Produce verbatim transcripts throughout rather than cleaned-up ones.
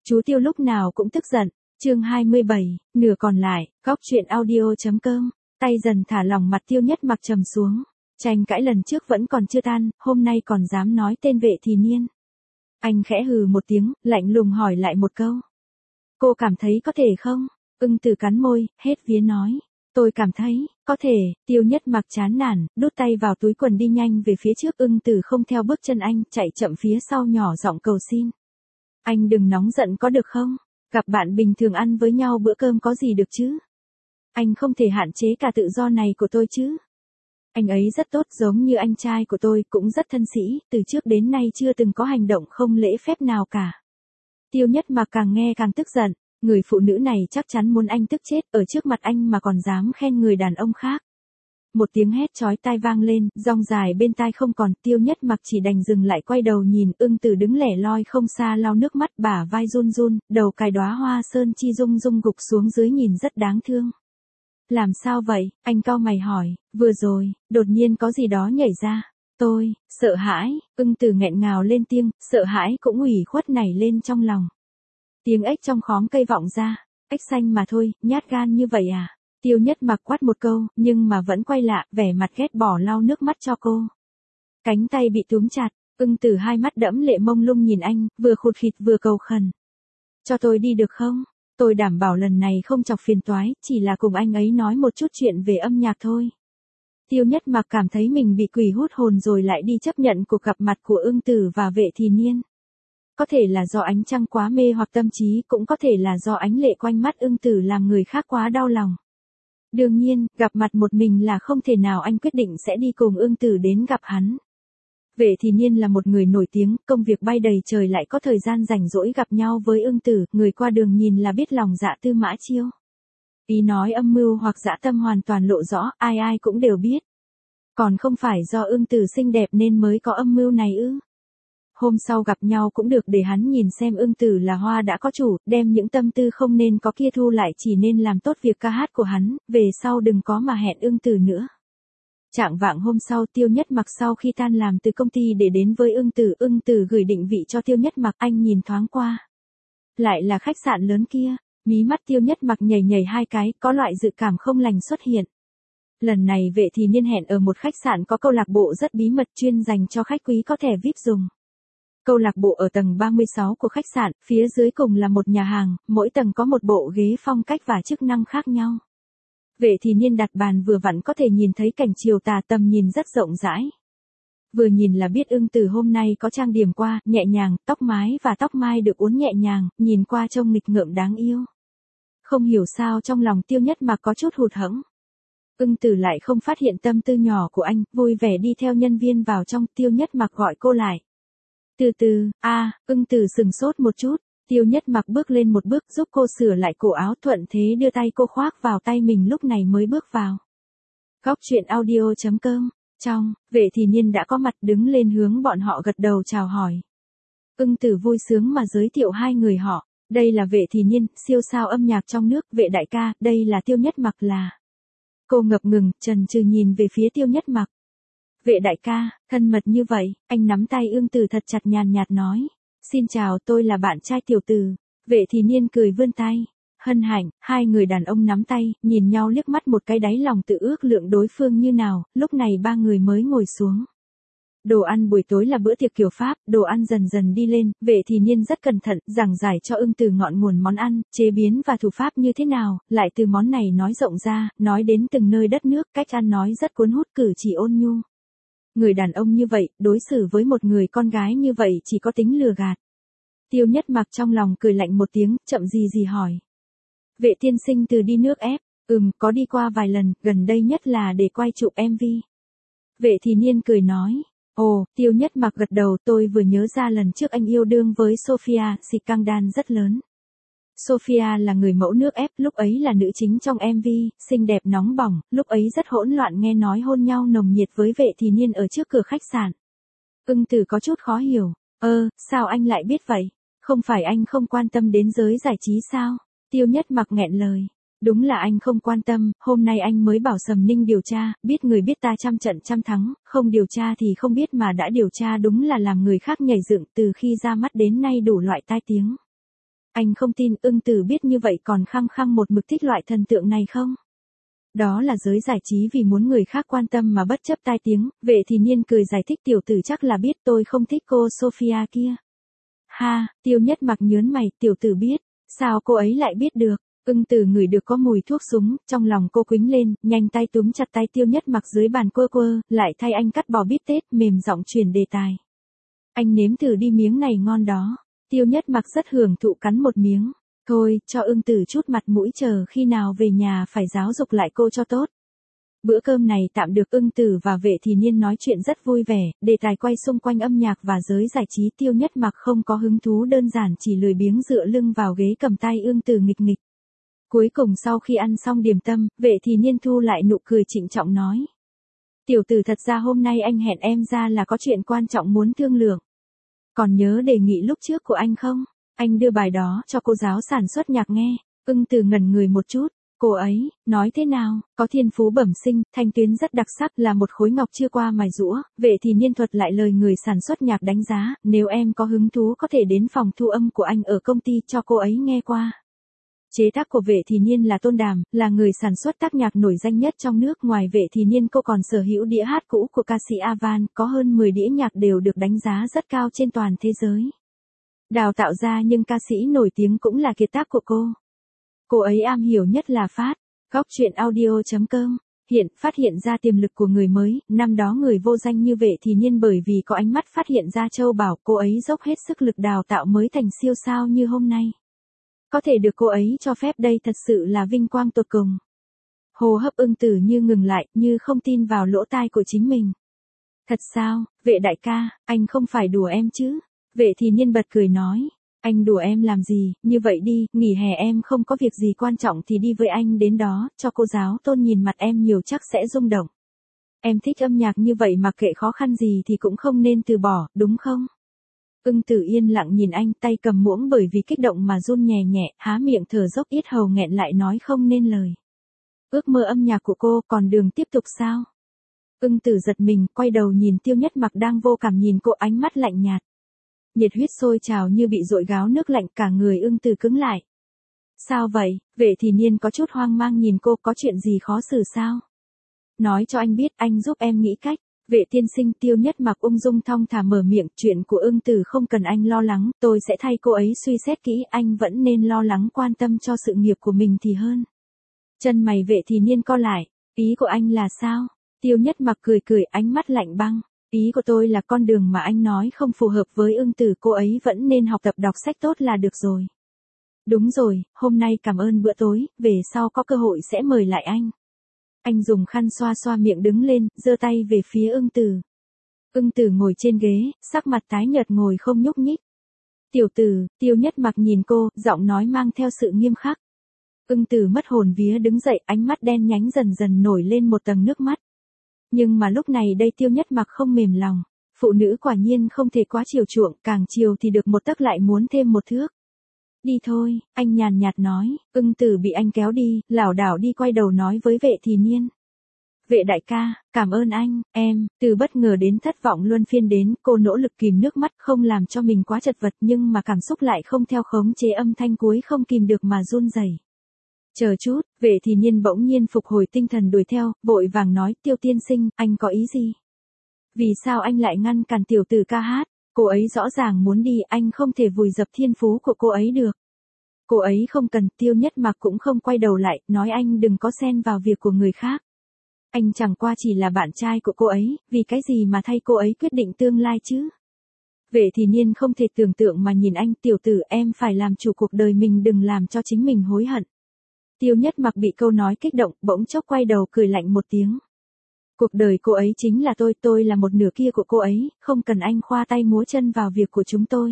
Chú Tiêu lúc nào cũng tức giận. Chương hai mươi bảy, nửa còn lại, góc truyện audio chấm com. Tay dần thả lỏng mặt Tiêu Nhất Mặc trầm xuống. Tranh cãi lần trước vẫn còn chưa tan, hôm nay còn dám nói tên Vệ Thì Niên. Anh khẽ hừ một tiếng, lạnh lùng hỏi lại một câu. Cô cảm thấy có thể không? Ưng Từ cắn môi, hết vía nói. Tôi cảm thấy, có thể. Tiêu Nhất Mặc chán nản, đút tay vào túi quần đi nhanh về phía trước. Ưng Từ không theo bước chân anh, chạy chậm phía sau nhỏ giọng cầu xin. Anh đừng nóng giận có được không? Gặp bạn bình thường ăn với nhau bữa cơm có gì được chứ? Anh không thể hạn chế cả tự do này của tôi chứ? Anh ấy rất tốt, giống như anh trai của tôi, cũng rất thân sĩ, từ trước đến nay chưa từng có hành động không lễ phép nào cả. Tiêu Nhất Mặc càng nghe càng tức giận, người phụ nữ này chắc chắn muốn anh tức chết, ở trước mặt anh mà còn dám khen người đàn ông khác. Một tiếng hét chói tai vang lên, rong dài bên tai không còn. Tiêu Nhất Mặc chỉ đành dừng lại quay đầu nhìn. Ưng Từ đứng lẻ loi không xa lau nước mắt, bả vai run run, đầu cài đóa hoa sơn chi rung rung gục xuống dưới nhìn rất đáng thương. Làm sao vậy? Anh cau mày hỏi. Vừa rồi, đột nhiên có gì đó nhảy ra. Tôi, sợ hãi. Ưng Từ nghẹn ngào lên tiếng, sợ hãi cũng ủy khuất nảy lên trong lòng. Tiếng ếch trong khóm cây vọng ra. Ếch xanh mà thôi, nhát gan như vậy à? Tiêu Nhất Mặc quát một câu, nhưng mà vẫn quay lại, vẻ mặt ghét bỏ lau nước mắt cho cô. Cánh tay bị túm chặt, Ưng Từ hai mắt đẫm lệ mông lung nhìn anh, vừa khụt khịt vừa cầu khẩn. Cho tôi đi được không? Tôi đảm bảo lần này không chọc phiền toái, chỉ là cùng anh ấy nói một chút chuyện về âm nhạc thôi. Tiêu Nhất Mặc cảm thấy mình bị quỷ hút hồn rồi lại đi chấp nhận cuộc gặp mặt của Ưng Từ và Vệ Thì Niên. Có thể là do ánh trăng quá mê hoặc tâm trí, cũng có thể là do ánh lệ quanh mắt Ưng Từ làm người khác quá đau lòng. Đương nhiên, gặp mặt một mình là không thể nào. Anh quyết định sẽ đi cùng Ưng Từ đến gặp hắn. Vệ Thì Niên là một người nổi tiếng, công việc bay đầy trời, lại có thời gian rảnh rỗi gặp nhau với Ưng Từ, người qua đường nhìn là biết lòng dạ Tư Mã Chiêu. Ý nói âm mưu hoặc dã tâm hoàn toàn lộ rõ, ai ai cũng đều biết. Còn không phải do Ưng Từ xinh đẹp nên mới có âm mưu này ư? Hôm sau gặp nhau cũng được, để hắn nhìn xem Ưng Từ là hoa đã có chủ, đem những tâm tư không nên có kia thu lại, chỉ nên làm tốt việc ca hát của hắn, về sau đừng có mà hẹn Ưng Từ nữa. Trạng vạng hôm sau, Tiêu Nhất Mặc sau khi tan làm từ công ty để đến với Ưng Từ. Ưng Từ gửi định vị cho Tiêu Nhất Mặc, anh nhìn thoáng qua. Lại là khách sạn lớn kia, mí mắt Tiêu Nhất Mặc nhảy nhảy hai cái, có loại dự cảm không lành xuất hiện. Lần này Vệ Thì Niên hẹn ở một khách sạn có câu lạc bộ rất bí mật, chuyên dành cho khách quý có thẻ vi ai pi dùng. Câu lạc bộ ở tầng ba mươi sáu của khách sạn, phía dưới cùng là một nhà hàng, mỗi tầng có một bộ ghế phong cách và chức năng khác nhau. Vệ Thì Niên đặt bàn vừa vặn có thể nhìn thấy cảnh chiều tà, tầm nhìn rất rộng rãi. Vừa nhìn là biết Ưng Từ hôm nay có trang điểm qua, nhẹ nhàng, tóc mái và tóc mai được uốn nhẹ nhàng, nhìn qua trông nghịch ngợm đáng yêu. Không hiểu sao trong lòng Tiêu Nhất Mặc có chút hụt hẫng. Ưng Từ lại không phát hiện tâm tư nhỏ của anh, vui vẻ đi theo nhân viên vào trong. Tiêu Nhất Mặc gọi cô lại. Từ từ, a, à, Ưng Từ sừng sốt một chút. Tiêu Nhất Mặc bước lên một bước giúp cô sửa lại cổ áo, thuận thế đưa tay cô khoác vào tay mình, lúc này mới bước vào. Góc truyện audio chấm com. Trong, Vệ Thì Niên đã có mặt, đứng lên hướng bọn họ gật đầu chào hỏi. Ưng Từ vui sướng mà giới thiệu hai người họ. Đây là Vệ Thì Niên, siêu sao âm nhạc trong nước. Vệ đại ca, đây là Tiêu Nhất Mặc là. Cô ngập ngừng, chần chừ nhìn về phía Tiêu Nhất Mặc. Vệ đại ca, thân mật như vậy, anh nắm tay Ưng Từ thật chặt, nhàn nhạt nói. Xin chào, tôi là bạn trai tiểu tử. Vệ Thì Niên cười vươn tay. Hân hạnh, hai người đàn ông nắm tay, nhìn nhau liếc mắt một cái, đáy lòng tự ước lượng đối phương như nào. Lúc này ba người mới ngồi xuống. Đồ ăn buổi tối là bữa tiệc kiểu Pháp, đồ ăn dần dần đi lên. Vệ Thì Niên rất cẩn thận, giảng giải cho Ưng Từ ngọn nguồn món ăn, chế biến và thủ pháp như thế nào, lại từ món này nói rộng ra, nói đến từng nơi đất nước, cách ăn nói rất cuốn hút, cử chỉ ôn nhu. Người đàn ông như vậy, đối xử với một người con gái như vậy chỉ có tính lừa gạt. Tiêu Nhất Mặc trong lòng cười lạnh một tiếng, chậm gì gì hỏi. Vệ tiên sinh từ đi nước ép, ừm, có đi qua vài lần, gần đây nhất là để quay chụp em vê. Vệ Thì Niên cười nói. Ồ, Tiêu Nhất Mặc gật đầu, tôi vừa nhớ ra lần trước anh yêu đương với Sophia, scandal rất lớn. Sophia là người mẫu nước ép, lúc ấy là nữ chính trong em vê, xinh đẹp nóng bỏng, lúc ấy rất hỗn loạn, nghe nói hôn nhau nồng nhiệt với Vệ Thì Niên ở trước cửa khách sạn. Ưng Từ có chút khó hiểu, ơ, sao anh lại biết vậy? Không phải anh không quan tâm đến giới giải trí sao? Tiêu Nhất Mặc nghẹn lời. Đúng là anh không quan tâm, hôm nay anh mới bảo Sầm Ninh điều tra, biết người biết ta trăm trận trăm thắng, không điều tra thì không biết, mà đã điều tra đúng là làm người khác nhảy dựng, từ khi ra mắt đến nay đủ loại tai tiếng. Anh không tin Ưng Tử biết như vậy còn khăng khăng một mực thích loại thần tượng này không? Đó là giới giải trí vì muốn người khác quan tâm mà bất chấp tai tiếng, Vệ Thì Niên cười giải thích tiểu tử chắc là biết tôi không thích cô Sophia kia. Ha, Tiêu Nhất Mặc nhớn mày, tiểu tử biết, sao cô ấy lại biết được? Ưng Tử ngửi được có mùi thuốc súng, trong lòng cô quĩnh lên, nhanh tay túm chặt tay Tiêu Nhất Mặc dưới bàn quơ quơ, lại thay anh cắt bò bít tết, mềm giọng chuyển đề tài. Anh nếm thử đi miếng này ngon đó. Tiêu Nhất Mặc rất hưởng thụ cắn một miếng. Thôi, cho Ưng Tử chút mặt mũi chờ khi nào về nhà phải giáo dục lại cô cho tốt. Bữa cơm này tạm được Ưng Tử và Vệ Thì Niên nói chuyện rất vui vẻ, đề tài quay xung quanh âm nhạc và giới giải trí. Tiêu Nhất Mặc không có hứng thú, đơn giản chỉ lười biếng dựa lưng vào ghế cầm tay Ưng Tử nghịch nghịch. Cuối cùng sau khi ăn xong điểm tâm, Vệ Thì Niên thu lại nụ cười trịnh trọng nói. Tiểu tử thật ra hôm nay anh hẹn em ra là có chuyện quan trọng muốn thương lượng. Còn nhớ đề nghị lúc trước của anh không? Anh đưa bài đó cho cô giáo sản xuất nhạc nghe. Ưng Tử ngẩn người một chút. Cô ấy, nói thế nào? Có thiên phú bẩm sinh, thanh tuyến rất đặc sắc, là một khối ngọc chưa qua mài giũa. Vệ Thì Niên thuật lại lời người sản xuất nhạc đánh giá, nếu em có hứng thú có thể đến phòng thu âm của anh ở công ty cho cô ấy nghe qua. Chế tác của Vệ Thì Niên là Tôn Đàm, là người sản xuất tác nhạc nổi danh nhất trong nước. Ngoài Vệ Thì Niên cô còn sở hữu đĩa hát cũ của ca sĩ Avan, có hơn mười đĩa nhạc đều được đánh giá rất cao trên toàn thế giới. Đào tạo ra nhưng ca sĩ nổi tiếng cũng là kiệt tác của cô. Cô ấy am hiểu nhất là phát. Góc truyện audio chấm com. Hiện, phát hiện ra tiềm lực của người mới, năm đó người vô danh như Vệ Thì Niên bởi vì có ánh mắt phát hiện ra châu bảo, cô ấy dốc hết sức lực đào tạo mới thành siêu sao như hôm nay. Có thể được cô ấy cho phép đây thật sự là vinh quang tột cùng. Hô hấp Ưng Tử như ngừng lại, như không tin vào lỗ tai của chính mình. Thật sao, Vệ đại ca, anh không phải đùa em chứ? Vệ Thì Niên bật cười nói. Anh đùa em làm gì, như vậy đi, nghỉ hè em không có việc gì quan trọng thì đi với anh đến đó, cho cô giáo Tôn nhìn mặt em nhiều chắc sẽ rung động. Em thích âm nhạc như vậy mặc kệ khó khăn gì thì cũng không nên từ bỏ, đúng không? Ưng Tử yên lặng nhìn anh, tay cầm muỗng bởi vì kích động mà run nhẹ nhẹ, há miệng thở dốc yết hầu nghẹn lại nói không nên lời. Ước mơ âm nhạc của cô còn đường tiếp tục sao? Ưng Tử giật mình, quay đầu nhìn Tiêu Nhất Mặc đang vô cảm nhìn cô, ánh mắt lạnh nhạt. Nhiệt huyết sôi trào như bị dội gáo nước lạnh, cả người Ưng Tử cứng lại. Sao vậy? Vệ Thì Niên có chút hoang mang nhìn cô, có chuyện gì khó xử sao? Nói cho anh biết, anh giúp em nghĩ cách. Vệ tiên sinh. Tiêu Nhất Mặc ung dung thong thả mở miệng, chuyện của Ưng Tử không cần anh lo lắng, tôi sẽ thay cô ấy suy xét kỹ, anh vẫn nên lo lắng quan tâm cho sự nghiệp của mình thì hơn. Chân mày Vệ Thì Niên co lại, ý của anh là sao? Tiêu Nhất Mặc cười cười, ánh mắt lạnh băng. Ý của tôi là con đường mà anh nói không phù hợp với Ưng Tử, cô ấy vẫn nên học tập đọc sách tốt là được rồi. Đúng rồi, hôm nay cảm ơn bữa tối, về sau có cơ hội sẽ mời lại anh. Anh dùng khăn xoa xoa miệng đứng lên, giơ tay về phía Ưng Tử. Ưng Tử ngồi trên ghế, sắc mặt tái nhợt ngồi không nhúc nhích. Tiểu tử, Tiêu Nhất Mặc nhìn cô, giọng nói mang theo sự nghiêm khắc. Ưng Tử mất hồn vía đứng dậy, ánh mắt đen nhánh dần dần nổi lên một tầng nước mắt. Nhưng mà lúc này đây Tiêu Nhất Mặc không mềm lòng. Phụ nữ quả nhiên không thể quá chiều chuộng, càng chiều thì được một tấc lại muốn thêm một thước. Đi thôi, anh nhàn nhạt nói. Ưng Tử bị anh kéo đi, lảo đảo đi, quay đầu nói với Vệ Thì Niên. Vệ đại ca, cảm ơn anh, em. Từ bất ngờ đến thất vọng luân phiên đến, cô nỗ lực kìm nước mắt không làm cho mình quá chật vật, nhưng mà cảm xúc lại không theo khống chế, âm thanh cuối không kìm được mà run rẩy. Chờ chút, Vệ Thì Niên bỗng nhiên phục hồi tinh thần đuổi theo, vội vàng nói, Tiêu tiên sinh, anh có ý gì? Vì sao anh lại ngăn cản tiểu tử ca hát? Cô ấy rõ ràng muốn đi, anh không thể vùi dập thiên phú của cô ấy được. Cô ấy không cần. Tiêu Nhất Mặc cũng không quay đầu lại, nói anh đừng có xen vào việc của người khác. Anh chẳng qua chỉ là bạn trai của cô ấy, vì cái gì mà thay cô ấy quyết định tương lai chứ? Vệ Thì Niên không thể tưởng tượng mà nhìn anh, tiểu tử em phải làm chủ cuộc đời mình, đừng làm cho chính mình hối hận. Tiêu Nhất Mặc bị câu nói kích động, bỗng chốc quay đầu cười lạnh một tiếng. Cuộc đời cô ấy chính là tôi, tôi là một nửa kia của cô ấy, không cần anh khoa tay múa chân vào việc của chúng tôi.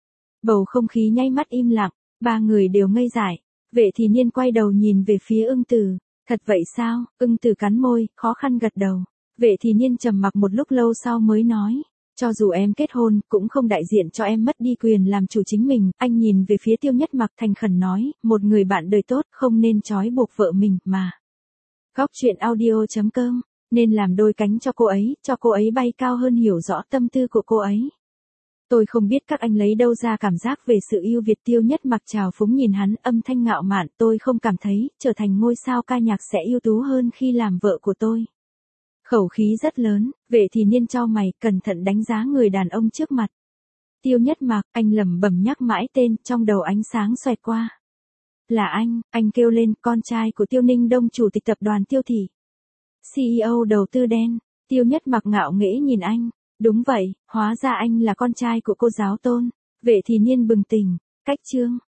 Bầu không khí nháy mắt im lặng, ba người đều ngây dại. Vệ Thì Niên quay đầu nhìn về phía Ưng Tử. Thật vậy sao? Ưng Tử cắn môi, khó khăn gật đầu. Vệ Thì Niên trầm mặc một lúc lâu sau mới nói. Cho dù em kết hôn, cũng không đại diện cho em mất đi quyền làm chủ chính mình. Anh nhìn về phía Tiêu Nhất Mặc thành khẩn nói, một người bạn đời tốt không nên trói buộc vợ mình mà. Góc truyện audio chấm com, nên làm đôi cánh cho cô ấy, cho cô ấy bay cao hơn, hiểu rõ tâm tư của cô ấy. Tôi không biết các anh lấy đâu ra cảm giác về sự yêu Việt. Tiêu Nhất Mặc trào phúng nhìn hắn, âm thanh ngạo mạn, tôi không cảm thấy trở thành ngôi sao ca nhạc sẽ ưu tú hơn khi làm vợ của tôi. Khẩu khí rất lớn, Vệ Thì Niên chau mày, cẩn thận đánh giá người đàn ông trước mặt. Tiêu Nhất Mặc, anh lẩm bẩm nhắc mãi tên, trong đầu ánh sáng xoẹt qua. Là anh, anh kêu lên, con trai của Tiêu Ninh Đông, chủ tịch tập đoàn Tiêu Thị. xê e ô đầu tư đen. Tiêu Nhất Mặc ngạo nghễ nhìn anh. Đúng vậy, hóa ra anh là con trai của cô giáo Tôn. Vệ Thì Niên bừng tỉnh. Cách chương.